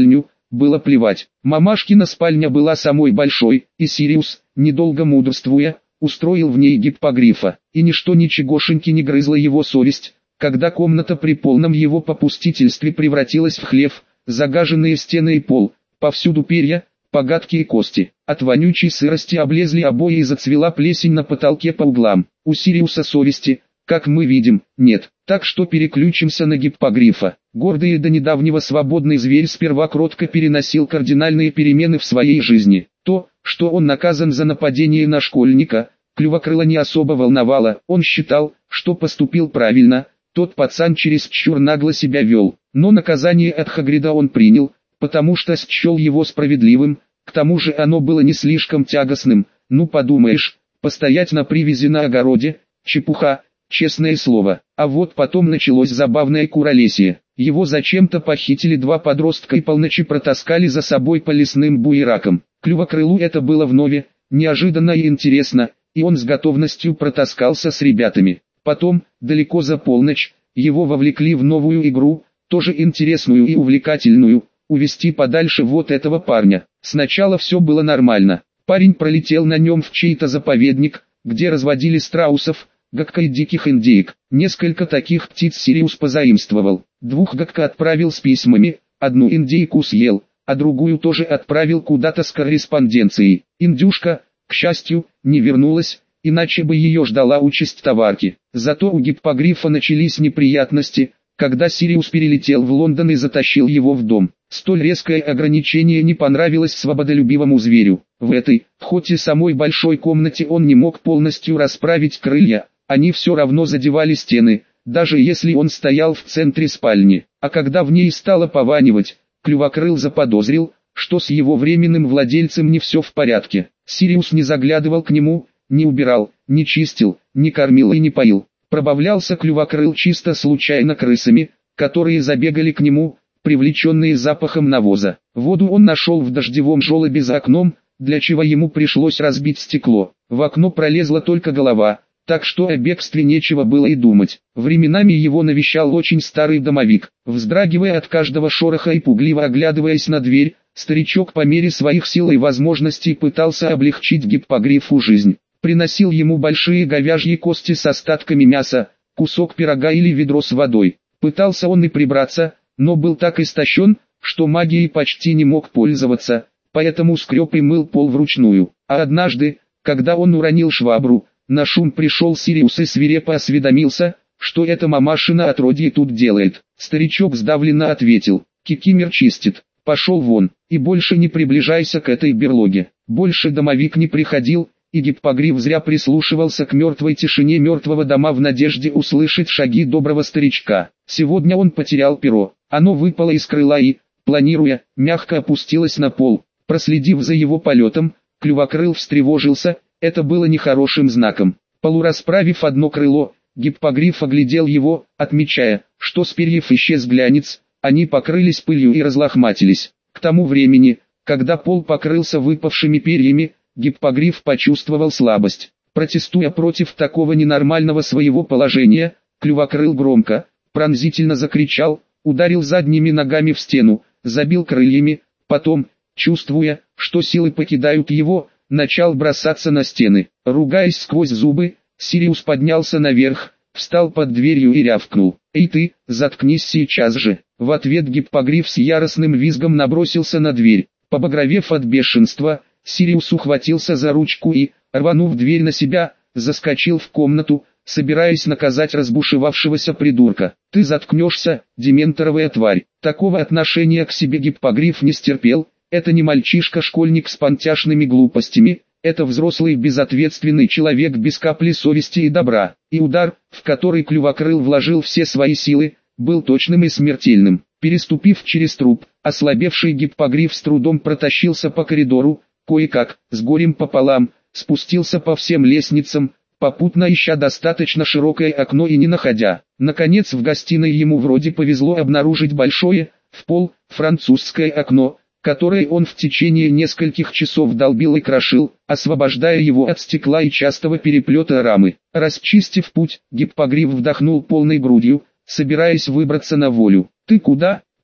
было плевать. Мамашкина спальня была самой большой, и Сириус, недолго мудрствуя, устроил в ней гиппогрифа, и ничто ничегошеньки не грызло его совесть, когда комната при полном его попустительстве превратилась в хлев, загаженные стены и пол, повсюду перья, погадки и кости. От вонючей сырости облезли обои и зацвела плесень на потолке по углам. У Сириуса совести, как мы видим, нет. Так что переключимся на гиппогрифа. Гордый и до недавнего свободный зверь сперва кротко переносил кардинальные перемены в своей жизни. То, что он наказан за нападение на школьника, Клювокрыла не особо волновало. Он считал, что поступил правильно. Тот пацан чересчур нагло себя вел. Но наказание от Хагрида он принял, потому что счел его справедливым. К тому же оно было не слишком тягостным. Ну подумаешь, постоять на привязи на огороде, чепуха, честное слово. А вот потом началось забавное куролесие. Его зачем-то похитили два подростка и полночи протаскали за собой по лесным буеракам. Клювокрылу это было вновь неожиданно и интересно, и он с готовностью протаскался с ребятами. Потом, далеко за полночь, его вовлекли в новую игру, тоже интересную и увлекательную, увести подальше вот этого парня. Сначала все было нормально. Парень пролетел на нем в чей-то заповедник, где разводили страусов, гакка и диких индеек. Несколько таких птиц Сириус позаимствовал. Двух гакка отправил с письмами, одну индейку съел, а другую тоже отправил куда-то с корреспонденцией. Индюшка, к счастью, не вернулась, иначе бы ее ждала участь товарки. Зато у гиппогрифа начались неприятности, когда Сириус перелетел в Лондон и затащил его в дом. Столь резкое ограничение не понравилось свободолюбивому зверю. В этой, хоть и самой большой комнате он не мог полностью расправить крылья, они все равно задевали стены, даже если он стоял в центре спальни. А когда в ней стало пованивать, Клювокрыл заподозрил, что с его временным владельцем не все в порядке. Сириус не заглядывал к нему, не убирал, не чистил, не кормил и не поил. Пробавлялся Клювокрыл чисто случайно крысами, которые забегали к нему, привлеченные запахом навоза. Воду он нашел в дождевом желобе за окном, для чего ему пришлось разбить стекло. В окно пролезла только голова, так что о бегстве нечего было и думать. Временами его навещал очень старый домовик. Вздрагивая от каждого шороха и пугливо оглядываясь на дверь, старичок по мере своих сил и возможностей пытался облегчить гиппогрифу жизнь. Приносил ему большие говяжьи кости с остатками мяса, кусок пирога или ведро с водой. Пытался он и прибраться, но был так истощен, что магией почти не мог пользоваться, поэтому скреб и мыл пол вручную. А однажды, когда он уронил швабру, на шум пришел Сириус и свирепо осведомился, что это мамашина отродье тут делает. Старичок сдавленно ответил: «Кикимер чистит, пошел вон, и больше не приближайся к этой берлоге». Больше домовик не приходил, и гиппогриф зря прислушивался к мертвой тишине мертвого дома в надежде услышать шаги доброго старичка. Сегодня он потерял перо, оно выпало из крыла и, планируя, мягко опустилось на пол. Проследив за его полетом, Клювокрыл встревожился, это было нехорошим знаком. Полурасправив одно крыло, гиппогриф оглядел его, отмечая, что с перьев исчез глянец, они покрылись пылью и разлохматились. К тому времени, когда пол покрылся выпавшими перьями, гиппогриф почувствовал слабость. Протестуя против такого ненормального своего положения, Клювокрыл громко, пронзительно закричал, ударил задними ногами в стену, забил крыльями, потом, чувствуя, что силы покидают его, начал бросаться на стены. Ругаясь сквозь зубы, Сириус поднялся наверх, встал под дверью и рявкнул: «Эй ты, заткнись сейчас же!» В ответ гиппогриф с яростным визгом набросился на дверь. Побагровев от бешенства, Сириус ухватился за ручку и, рванув дверь на себя, заскочил в комнату, собираясь наказать разбушевавшегося придурка. «Ты заткнешься, дементоровая тварь!» Такого отношения к себе гиппогриф не стерпел. Это не мальчишка-школьник с понтяшными глупостями, это взрослый безответственный человек без капли совести и добра. И удар, в который Клювокрыл вложил все свои силы, был точным и смертельным. Переступив через труп, ослабевший гиппогриф с трудом протащился по коридору, кое-как, с горем пополам, спустился по всем лестницам, попутно ища достаточно широкое окно и не находя. Наконец в гостиной ему вроде повезло обнаружить большое, в пол, французское окно, которое он в течение нескольких часов долбил и крошил, освобождая его от стекла и частого переплета рамы. Расчистив путь, гиппогриф вдохнул полной грудью, собираясь выбраться на волю. «Ты куда?»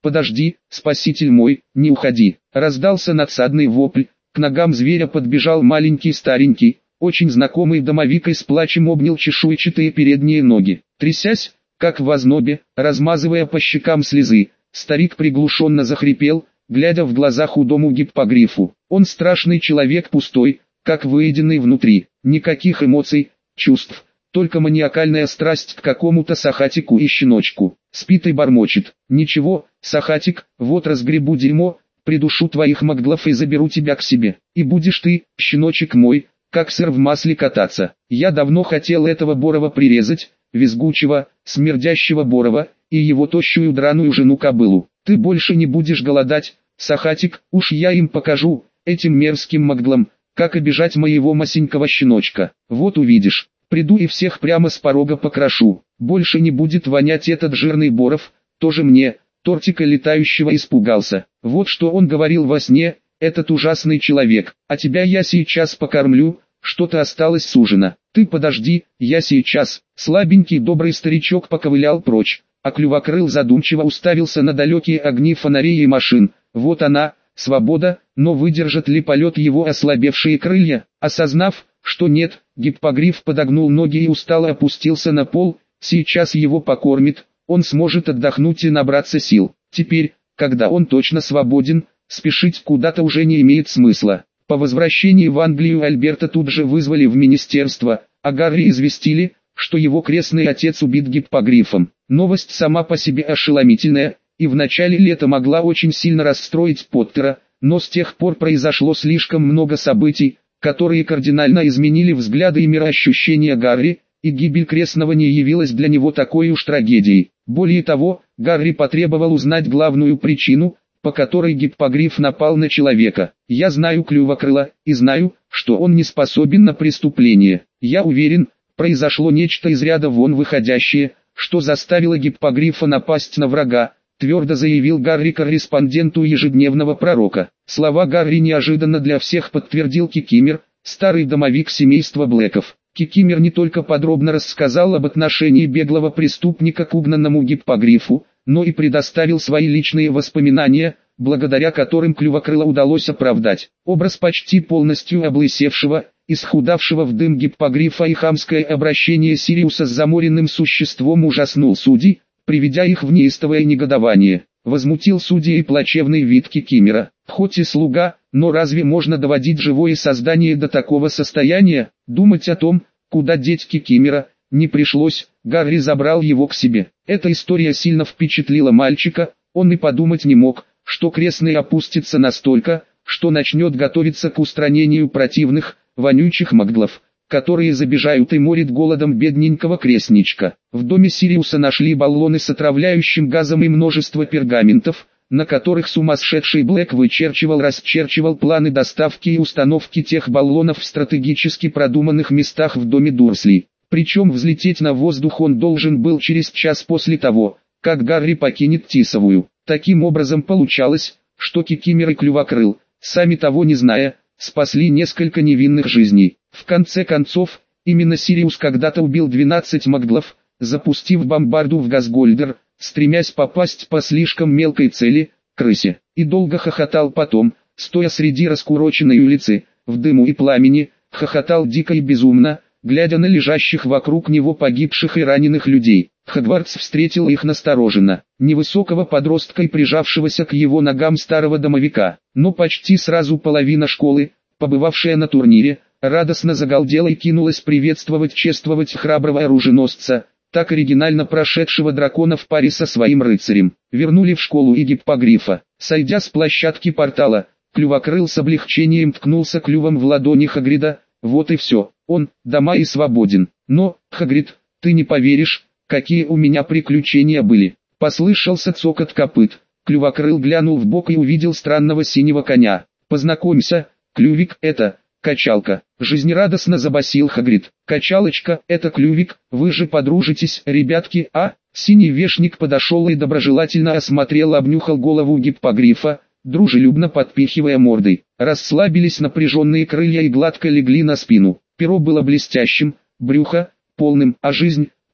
«Подожди, спаситель мой, не уходи!» Раздался надсадный вопль, к ногам зверя подбежал маленький старенький, очень знакомый домовик и с плачем обнял чешуйчатые передние ноги. Трясясь, как в ознобе, размазывая по щекам слезы, старик приглушенно захрипел, глядя в глаза худому гиппогрифу. Он страшный человек, пустой, как выеденный внутри, никаких эмоций, чувств, только маниакальная страсть к какому-то сахатику и щеночку. Спит и бормочет: «Ничего, сахатик, вот разгребу дерьмо, придушу твоих магдлов и заберу тебя к себе, и будешь ты, щеночек мой, как сыр в масле кататься». Я давно хотел этого Борова прирезать, визгучего, смердящего Борова, и его тощую драную жену-кобылу. «Ты больше не будешь голодать, сахатик, уж я им покажу, этим мерзким магдлам, как обижать моего масенького щеночка. Вот увидишь, приду и всех прямо с порога покрошу. Больше не будет вонять этот жирный Боров, тоже мне, тортика летающего, испугался». Вот что он говорил во сне, этот ужасный человек. «А тебя я сейчас покормлю, что-то осталось с ужина. Ты подожди, я сейчас». Слабенький добрый старичок поковылял прочь, а Клювокрыл задумчиво уставился на далекие огни фонарей и машин. Вот она, свобода, но выдержат ли полет его ослабевшие крылья? Осознав, что нет, гиппогриф подогнул ноги и устало опустился на пол. Сейчас его покормит, он сможет отдохнуть и набраться сил. Теперь, когда он точно свободен, спешить куда-то уже не имеет смысла. По возвращении в Англию Альберта тут же вызвали в министерство, а Гарри известили, что его крестный отец убит гиппогрифом. Новость сама по себе ошеломительная, и в начале лета могла очень сильно расстроить Поттера, но с тех пор произошло слишком много событий, которые кардинально изменили взгляды и мироощущения Гарри, и гибель крестного не явилась для него такой уж трагедией. Более того, Гарри потребовал узнать главную причину, по которой гиппогриф напал на человека. «Я знаю Клювокрыла, и знаю, что он не способен на преступление. Я уверен, произошло нечто из ряда вон выходящее, что заставило гиппогрифа напасть на врага», твердо заявил Гарри корреспонденту ежедневного пророка. Слова Гарри неожиданно для всех подтвердил Кикимер, старый домовик семейства Блэков. Кикимер не только подробно рассказал об отношении беглого преступника к угнанному гиппогрифу, но и предоставил свои личные воспоминания, благодаря которым Клювокрыла удалось оправдать. Образ почти полностью облысевшего, исхудавшего в дым гиппогрифа и хамское обращение Сириуса с заморенным существом ужаснул судей, приведя их в неистовое негодование. Возмутил судей и плачевный вид Кикимера. Хоть и слуга, но разве можно доводить живое создание до такого состояния? Думать о том, куда деть Кикимера, не пришлось. Гарри забрал его к себе. Эта история сильно впечатлила мальчика, он и подумать не мог, что крестный опустится настолько, что начнет готовиться к устранению противных, вонючих магдлов, которые забежают и морят голодом бедненького крестничка. В доме Сириуса нашли баллоны с отравляющим газом и множество пергаментов, на которых сумасшедший Блэк вычерчивал-расчерчивал планы доставки и установки тех баллонов в стратегически продуманных местах в доме Дурсли. Причем взлететь на воздух он должен был через час после того, как Гарри покинет Тисовую. Таким образом получалось, что Кикимер и Клювокрыл, сами того не зная, спасли несколько невинных жизней. В конце концов, именно Сириус когда-то убил двенадцать магдлов, запустив бомбарду в Газгольдер, стремясь попасть по слишком мелкой цели, крысе, и долго хохотал потом, стоя среди раскуроченной улицы, в дыму и пламени, хохотал дико и безумно, глядя на лежащих вокруг него погибших и раненых людей. Хогвартс встретил их настороженно, невысокого подростка и прижавшегося к его ногам старого домовика, но почти сразу половина школы, побывавшая на турнире, радостно загалдела и кинулась приветствовать чествовать храброго оруженосца, так оригинально прошедшего дракона в паре со своим рыцарем. Вернули в школу и гиппогрифа. Сойдя с площадки портала, Клювокрыл с облегчением ткнулся клювом в ладони Хагрида. Вот и все, он, дома и свободен. Но, Хагрид, ты не поверишь, какие у меня приключения были. Послышался цокот копыт. Клювокрыл глянул вбок и увидел странного синего коня. Познакомься, Клювик, это качалка. Жизнерадостно забасил Хагрид. Качалочка, это Клювик, вы же подружитесь, ребятки, а? Синий вешник подошел и доброжелательно осмотрел, обнюхал голову гиппогрифа, дружелюбно подпихивая мордой. Расслабились напряженные крылья и гладко легли на спину. Перо было блестящим, брюхо полным, а жизнь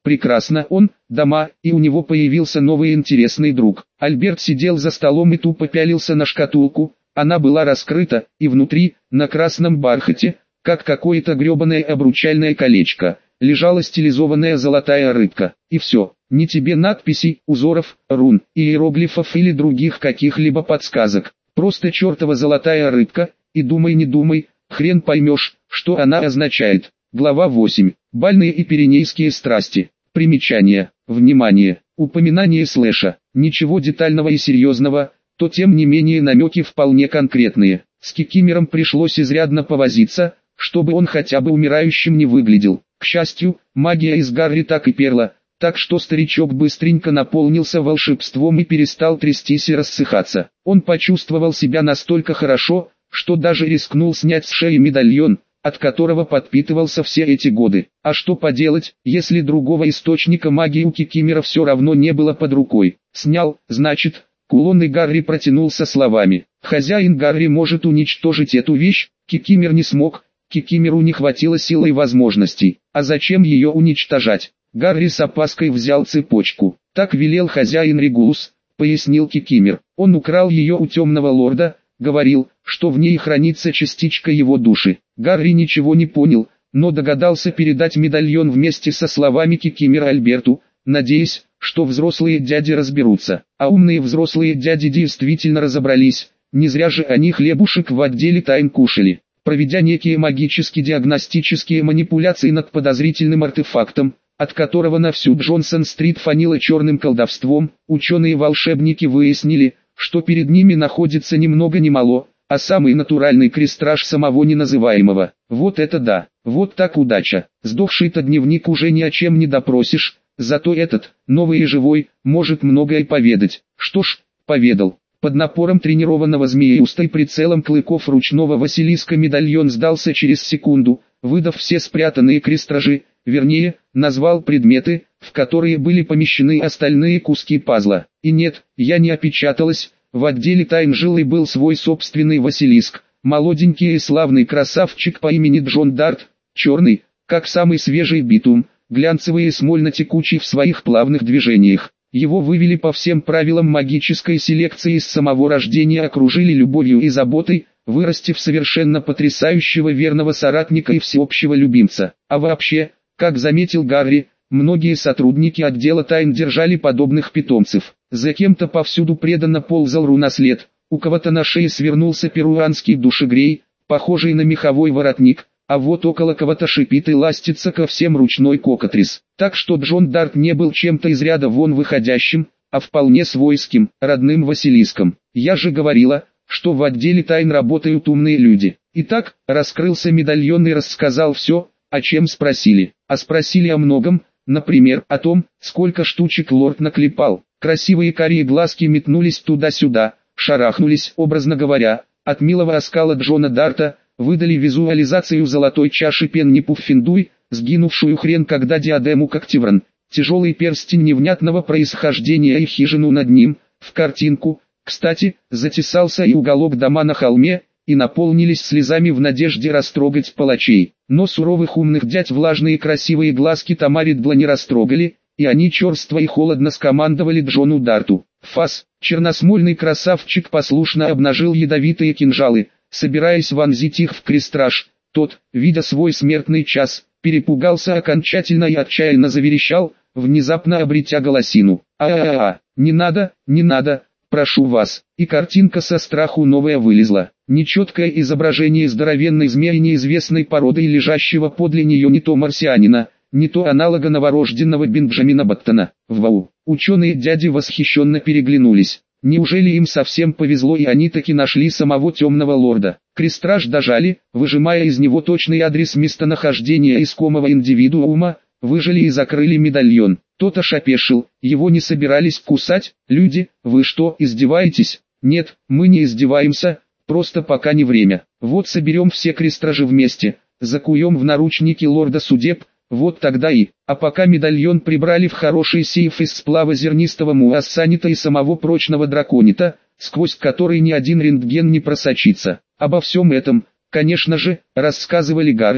Прекрасно, он, дома, и у него появился новый интересный друг. Альберт сидел за столом и тупо пялился на шкатулку. Она была раскрыта, и внутри, на красном бархате, как какое-то гребаное обручальное колечко, лежала стилизованная золотая рыбка. И все, ни тебе надписей, узоров, рун, иероглифов или других каких-либо подсказок. Просто чертова золотая рыбка, и думай не думай, хрен поймешь, что она означает. Глава восемь. Бальные и пиренейские страсти. Примечание. Внимание. Упоминание слэша. Ничего детального и серьезного, то тем не менее намеки вполне конкретные. С Кикимером пришлось изрядно повозиться, чтобы он хотя бы умирающим не выглядел. К счастью, магия из Гарри так и перла, так что старичок быстренько наполнился волшебством и перестал трястись и рассыхаться. Он почувствовал себя настолько хорошо, что даже рискнул снять с шеи медальон, от которого подпитывался все эти годы. А что поделать, если другого источника магии у Кикимера все равно не было под рукой? Снял, значит, кулон, и Гарри протянул со словами: «Хозяин Гарри может уничтожить эту вещь». Кикимер не смог, Кикимеру не хватило сил и возможностей. А зачем ее уничтожать? Гарри с опаской взял цепочку. «Так велел хозяин Регулус», — пояснил Кикимер. «Он украл ее у темного лорда, говорил, что в ней хранится частичка его души». Гарри ничего не понял, но догадался передать медальон вместе со словами Кикимера Альберту, надеясь, что взрослые дяди разберутся. А умные взрослые дяди действительно разобрались, не зря же они хлебушек в отделе тайн кушали. Проведя некие магически-диагностические манипуляции над подозрительным артефактом, от которого на всю Джонсон-стрит фанило черным колдовством, ученые-волшебники выяснили, что перед ними находится ни много ни мало, а самый натуральный крестраж самого неназываемого. Вот это да, вот так удача. Сдохший-то дневник уже ни о чем не допросишь, зато этот, новый и живой, может многое поведать. Что ж, поведал. Под напором тренированного змееуста и прицелом клыков ручного Василиска медальон сдался через секунду, выдав все спрятанные крестражи, вернее, назвал предметы, в которые были помещены остальные куски пазла. И нет, я не опечаталась, в отделе тайн жил и был свой собственный Василиск, молоденький и славный красавчик по имени Джон Дарт, черный, как самый свежий битум, глянцевый и смольно-текучий в своих плавных движениях. Его вывели по всем правилам магической селекции, с самого рождения окружили любовью и заботой, вырастив совершенно потрясающего верного соратника и всеобщего любимца. А вообще, как заметил Гарри, многие сотрудники отдела тайн держали подобных питомцев. За кем-то повсюду преданно ползал рунослед, у кого-то на шее свернулся перуанский душегрей, похожий на меховой воротник, а вот около кого-то шипит и ластится ко всем ручной кокотрис. Так что Джон Дарт не был чем-то из ряда вон выходящим, а вполне свойским, родным Василиском. Я же говорила, что в отделе тайн работают умные люди. Итак, раскрылся медальон и рассказал все, о чем спросили. А спросили о многом, например, о том, сколько штучек лорд наклепал. Красивые карие глазки метнулись туда-сюда, шарахнулись, образно говоря, от милого оскала Джона Дарта, выдали визуализацию золотой чаши Пенни Пуффиндуй, сгинувшую хрен когда диадему Когтевран, тяжелый перстень невнятного происхождения и хижину над ним, в картинку. Кстати, затесался и уголок дома на холме, и наполнились слезами в надежде растрогать палачей. Но суровых умных дядь влажные красивые глазки Тамаридла не растрогали, и они черство и холодно скомандовали Джону Дарту. Фас, черносмольный красавчик, послушно обнажил ядовитые кинжалы, собираясь вонзить их в крестраж. Тот, видя свой смертный час, перепугался окончательно и отчаянно заверещал, внезапно обретя голосину. «А-а-а, не надо, не надо, прошу вас». И картинка со страху новая вылезла. Нечеткое изображение здоровенной змеи неизвестной породы, лежащего подле нее не то марсианина, не то аналога новорожденного Бенджамина Баттона. Вау! Ученые дяди восхищенно переглянулись. Неужели им совсем повезло, и они таки нашли самого темного лорда? Крестраж дожали, выжимая из него точный адрес местонахождения искомого индивидуума, выжали и закрыли медальон. Тот аж опешил, его не собирались кусать. «Люди, вы что, издеваетесь?» «Нет, мы не издеваемся, просто пока не время. Вот соберем все крестражи вместе, закуем в наручники лорда судеб, вот тогда и...» А пока медальон прибрали в хороший сейф из сплава зернистого муассанита и самого прочного драконита, сквозь который ни один рентген не просочится. Обо всем этом, конечно же, рассказывали Гарри,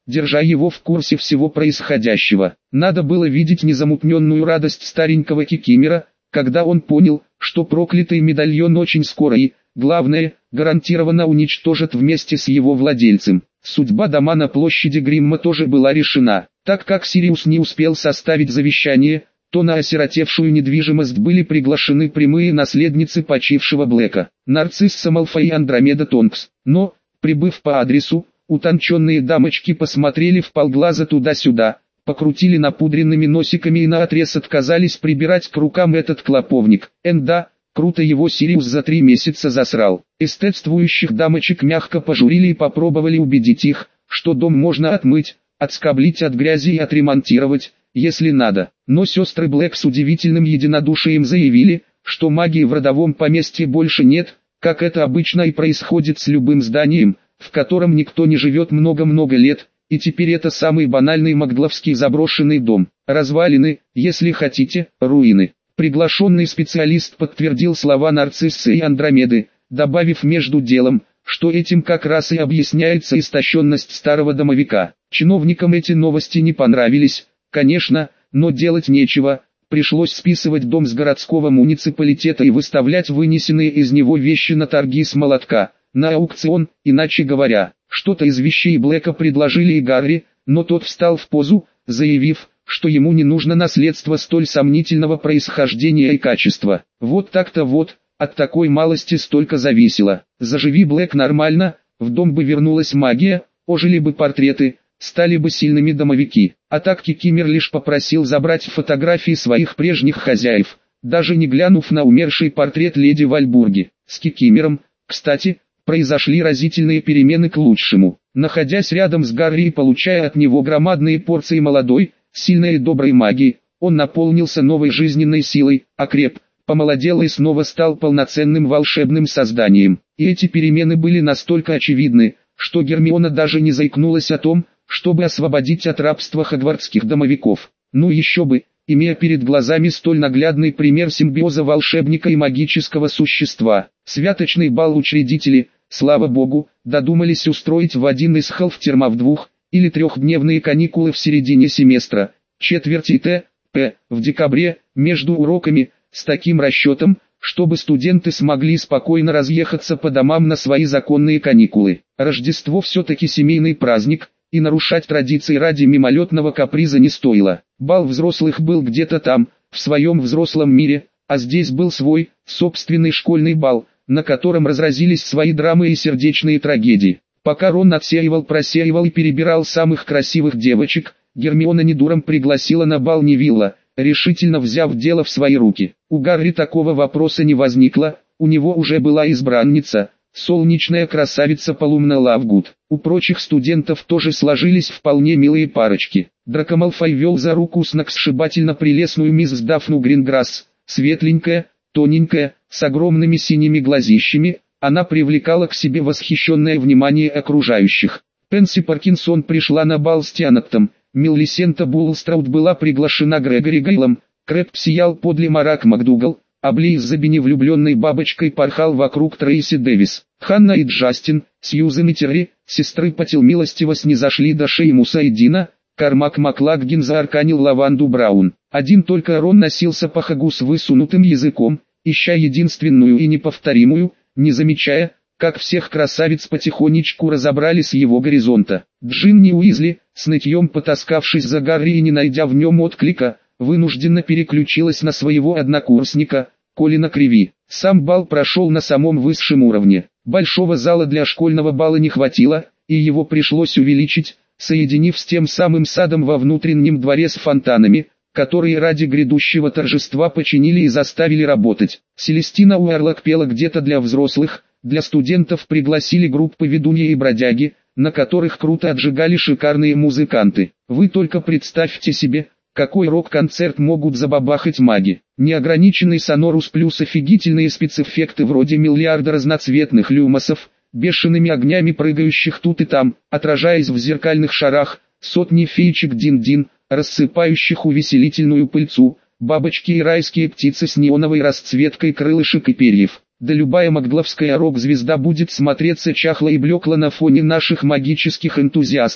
держа его в курсе всего происходящего. Надо было видеть незамутненную радость старенького Кикимора, когда он понял, что проклятый медальон очень скоро и, главное, гарантированно уничтожат вместе с его владельцем. Судьба дома на площади Гримма тоже была решена. Так как Сириус не успел составить завещание, то на осиротевшую недвижимость были приглашены прямые наследницы почившего Блэка, Нарцисса Малфой и Андромеда Тонкс. Но, прибыв по адресу, утонченные дамочки посмотрели вполглаза туда-сюда, покрутили напудренными носиками и наотрез отказались прибирать к рукам этот клоповник. Энда, круто его Сириус за три месяца засрал. Эстетствующих дамочек мягко пожурили и попробовали убедить их, что дом можно отмыть, отскоблить от грязи и отремонтировать, если надо. Но сестры Блэк с удивительным единодушием заявили, что магии в родовом поместье больше нет, как это обычно и происходит с любым зданием, в котором никто не живет много-много лет, и теперь это самый банальный макдловский заброшенный дом. Развалины, если хотите, руины. Приглашенный специалист подтвердил слова Нарциссы и Андромеды, добавив между делом, что этим как раз и объясняется истощенность старого домовика. Чиновникам эти новости не понравились, конечно, но делать нечего, пришлось списывать дом с городского муниципалитета и выставлять вынесенные из него вещи на торги с молотка, на аукцион, иначе говоря. Что-то из вещей Блэка предложили и Гарри, но тот встал в позу, заявив, что ему не нужно наследство столь сомнительного происхождения и качества. Вот так-то вот, от такой малости столько зависело. Заживи Блэк нормально, в дом бы вернулась магия, ожили бы портреты, стали бы сильными домовики. А так Кикимор лишь попросил забрать фотографии своих прежних хозяев, даже не глянув на умерший портрет леди Вальбурги. С Кикимором, кстати, произошли разительные перемены к лучшему. Находясь рядом с Гарри и получая от него громадные порции молодой, сильной и доброй магии, он наполнился новой жизненной силой, окреп, помолодел и снова стал полноценным волшебным созданием. И эти перемены были настолько очевидны, что Гермиона даже не заикнулась о том, чтобы освободить от рабства хогвартских домовиков. Ну еще бы, имея перед глазами столь наглядный пример симбиоза волшебника и магического существа. Святочный бал учредители, слава богу, додумались устроить в один из халфтерма в двух- или трехдневные каникулы в середине семестра, четверти Т, П, в декабре, между уроками, с таким расчетом, чтобы студенты смогли спокойно разъехаться по домам на свои законные каникулы. Рождество все-таки семейный праздник, и нарушать традиции ради мимолетного каприза не стоило. Бал взрослых был где-то там, в своем взрослом мире, а здесь был свой, собственный школьный бал, на котором разразились свои драмы и сердечные трагедии. Пока Рон отсеивал, просеивал и перебирал самых красивых девочек, Гермиона недуром пригласила на бал Невилла, решительно взяв дело в свои руки. У Гарри такого вопроса не возникло, у него уже была избранница, солнечная красавица Полумна Лавгуд. У прочих студентов тоже сложились вполне милые парочки. Драко Малфой вел за руку сногсшибательно прелестную мисс Дафну Гринграсс, светленькая, тоненькая, с огромными синими глазищами, она привлекала к себе восхищенное внимание окружающих. Пенси Паркинсон пришла на бал с Тианаттом, Миллисента Буллстраут была приглашена Грегори Гейлом, Крэб сиял подле Марак Макдугал, а Блейз Забини влюбленной бабочкой порхал вокруг Трейси Дэвис. Ханна и Джастин, Сьюзен и Терри, сестры Патил милостиво снизошли до Шеймуса и Дина, Кармак Маклаггин заарканил Лаванду Браун. Один только Рон носился по Хагу с высунутым языком, ища единственную и неповторимую, не замечая, как всех красавиц потихонечку разобрали с его горизонта. Джинни Уизли, с нытьем потаскавшись за Гарри и не найдя в нем отклика, вынужденно переключилась на своего однокурсника, Колина Криви. Сам бал прошел на самом высшем уровне. Большого зала для школьного бала не хватило, и его пришлось увеличить, соединив с тем самым садом во внутреннем дворе с фонтанами, которые ради грядущего торжества починили и заставили работать. Селестина Уэрлок пела где-то для взрослых, для студентов пригласили группы ведуньи и бродяги, на которых круто отжигали шикарные музыканты. Вы только представьте себе, какой рок-концерт могут забабахать маги. Неограниченный сонорус плюс офигительные спецэффекты вроде миллиарда разноцветных люмосов, бешеными огнями прыгающих тут и там, отражаясь в зеркальных шарах, сотни феечек дин-дин, рассыпающих увеселительную пыльцу, бабочки и райские птицы с неоновой расцветкой крылышек и перьев. Да любая макдловская рок-звезда будет смотреться чахло и блекло на фоне наших магических энтузиастов,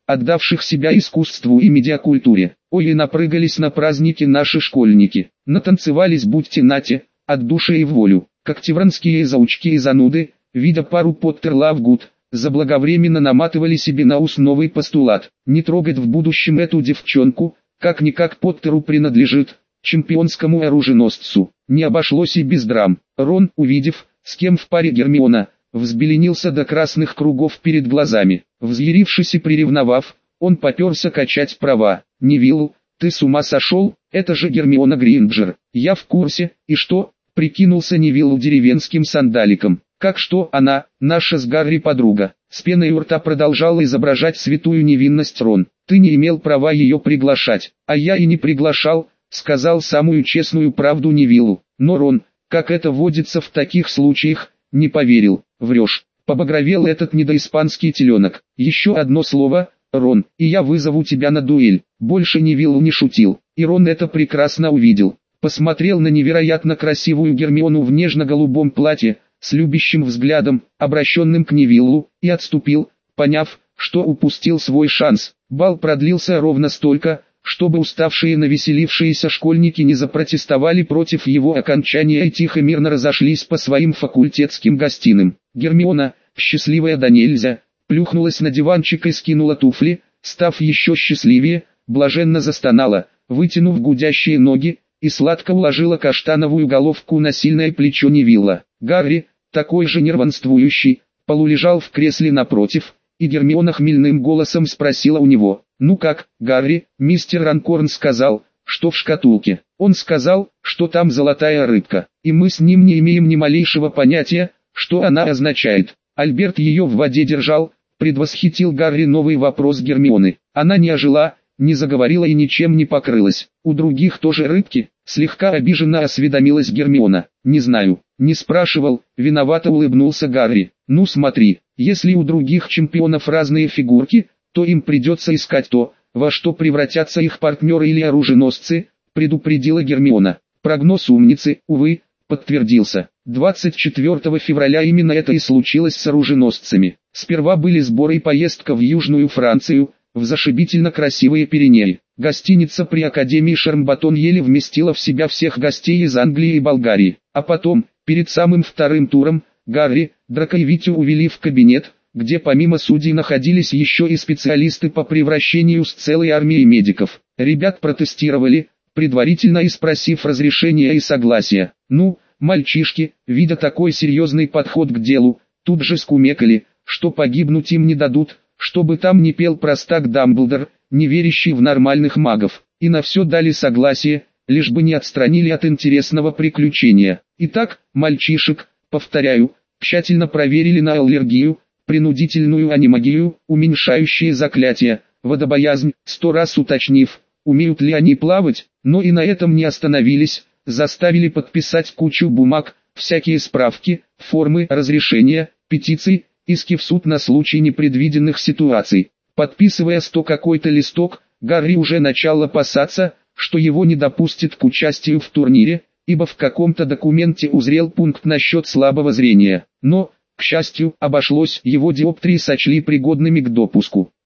отдавших себя искусству и медиакультуре. Ой, и напрыгались на праздники наши школьники, натанцевались будьте нате, от души и в волю, как тевранские заучки и зануды, видя пару Поттер Лавгуд, заблаговременно наматывали себе на ус новый постулат: не трогать в будущем эту девчонку, как-никак Поттеру принадлежит, чемпионскому оруженосцу. Не обошлось и без драм. Рон, увидев, с кем в паре Гермиона, взбеленился до красных кругов перед глазами. Взъярившись и приревновав, он поперся качать права. «Невилл, ты с ума сошел? Это же Гермиона Грейнджер». «Я в курсе, и что?» — прикинулся Невиллу деревенским сандаликом. «Как что она, наша с Гарри подруга?» С пеной у рта продолжал изображать святую невинность Рон. «Ты не имел права ее приглашать, а я и не приглашал», — сказал самую честную правду Невиллу. Но Рон, как это водится в таких случаях, не поверил. «Врешь», — побагровел этот недоиспанский теленок. «Еще одно слово, Рон, и я вызову тебя на дуэль». Больше Невилл не шутил, и Рон это прекрасно увидел. Посмотрел на невероятно красивую Гермиону в нежно-голубом платье, с любящим взглядом, обращенным к Невиллу, и отступил, поняв, что упустил свой шанс. Бал продлился ровно столько, чтобы уставшие навеселившиеся школьники не запротестовали против его окончания и тихо мирно разошлись по своим факультетским гостиным. Гермиона, счастливая до нельзя, плюхнулась на диванчик и скинула туфли, став еще счастливее, блаженно застонала, вытянув гудящие ноги, и сладко уложила каштановую головку на сильное плечо Невилла. Гарри, такой же нервнствующий, полулежал в кресле напротив, и Гермиона хмельным голосом спросила у него: «Ну как, Гарри?» Мистер Ранкорн сказал, что в шкатулке. Он сказал, что там золотая рыбка, и мы с ним не имеем ни малейшего понятия, что она означает. Альберт ее в воде держал, предвосхитил Гарри новый вопрос Гермионы. Она не ожила, не заговорила и ничем не покрылась. «У других тоже рыбки?» — слегка обиженно осведомилась Гермиона. «Не знаю, не спрашивал», — виновато улыбнулся Гарри. «Ну смотри, если у других чемпионов разные фигурки, то им придется искать то, во что превратятся их партнеры или оруженосцы», — предупредила Гермиона. Прогноз умницы, увы, подтвердился. двадцать четвёртого февраля именно это и случилось с оруженосцами. Сперва были сборы и поездка в Южную Францию, в зашибительно красивые Пиренеи. Гостиница при Академии Шармбатон еле вместила в себя всех гостей из Англии и Болгарии. А потом, перед самым вторым туром, Гарри, Драко и Витю увели в кабинет, где помимо судей находились еще и специалисты по превращению с целой армией медиков. Ребят протестировали, предварительно и спросив разрешения и согласия. Ну, мальчишки, видя такой серьезный подход к делу, тут же скумекали, что погибнуть им не дадут, чтобы там не пел простак Дамблдор, не верящий в нормальных магов, и на все дали согласие, лишь бы не отстранили от интересного приключения. Итак, мальчишек, повторяю, тщательно проверили на аллергию, принудительную анимагию, уменьшающие заклятия, водобоязнь, сто раз уточнив, умеют ли они плавать, но и на этом не остановились, заставили подписать кучу бумаг, всякие справки, формы разрешения, петиции, иски в суд на случай непредвиденных ситуаций. Подписывая сто какой-то листок, Гарри уже начал опасаться, что его не допустят к участию в турнире, ибо в каком-то документе узрел пункт насчет слабого зрения. Но, к счастью, обошлось, его диоптрии сочли пригодными к допуску.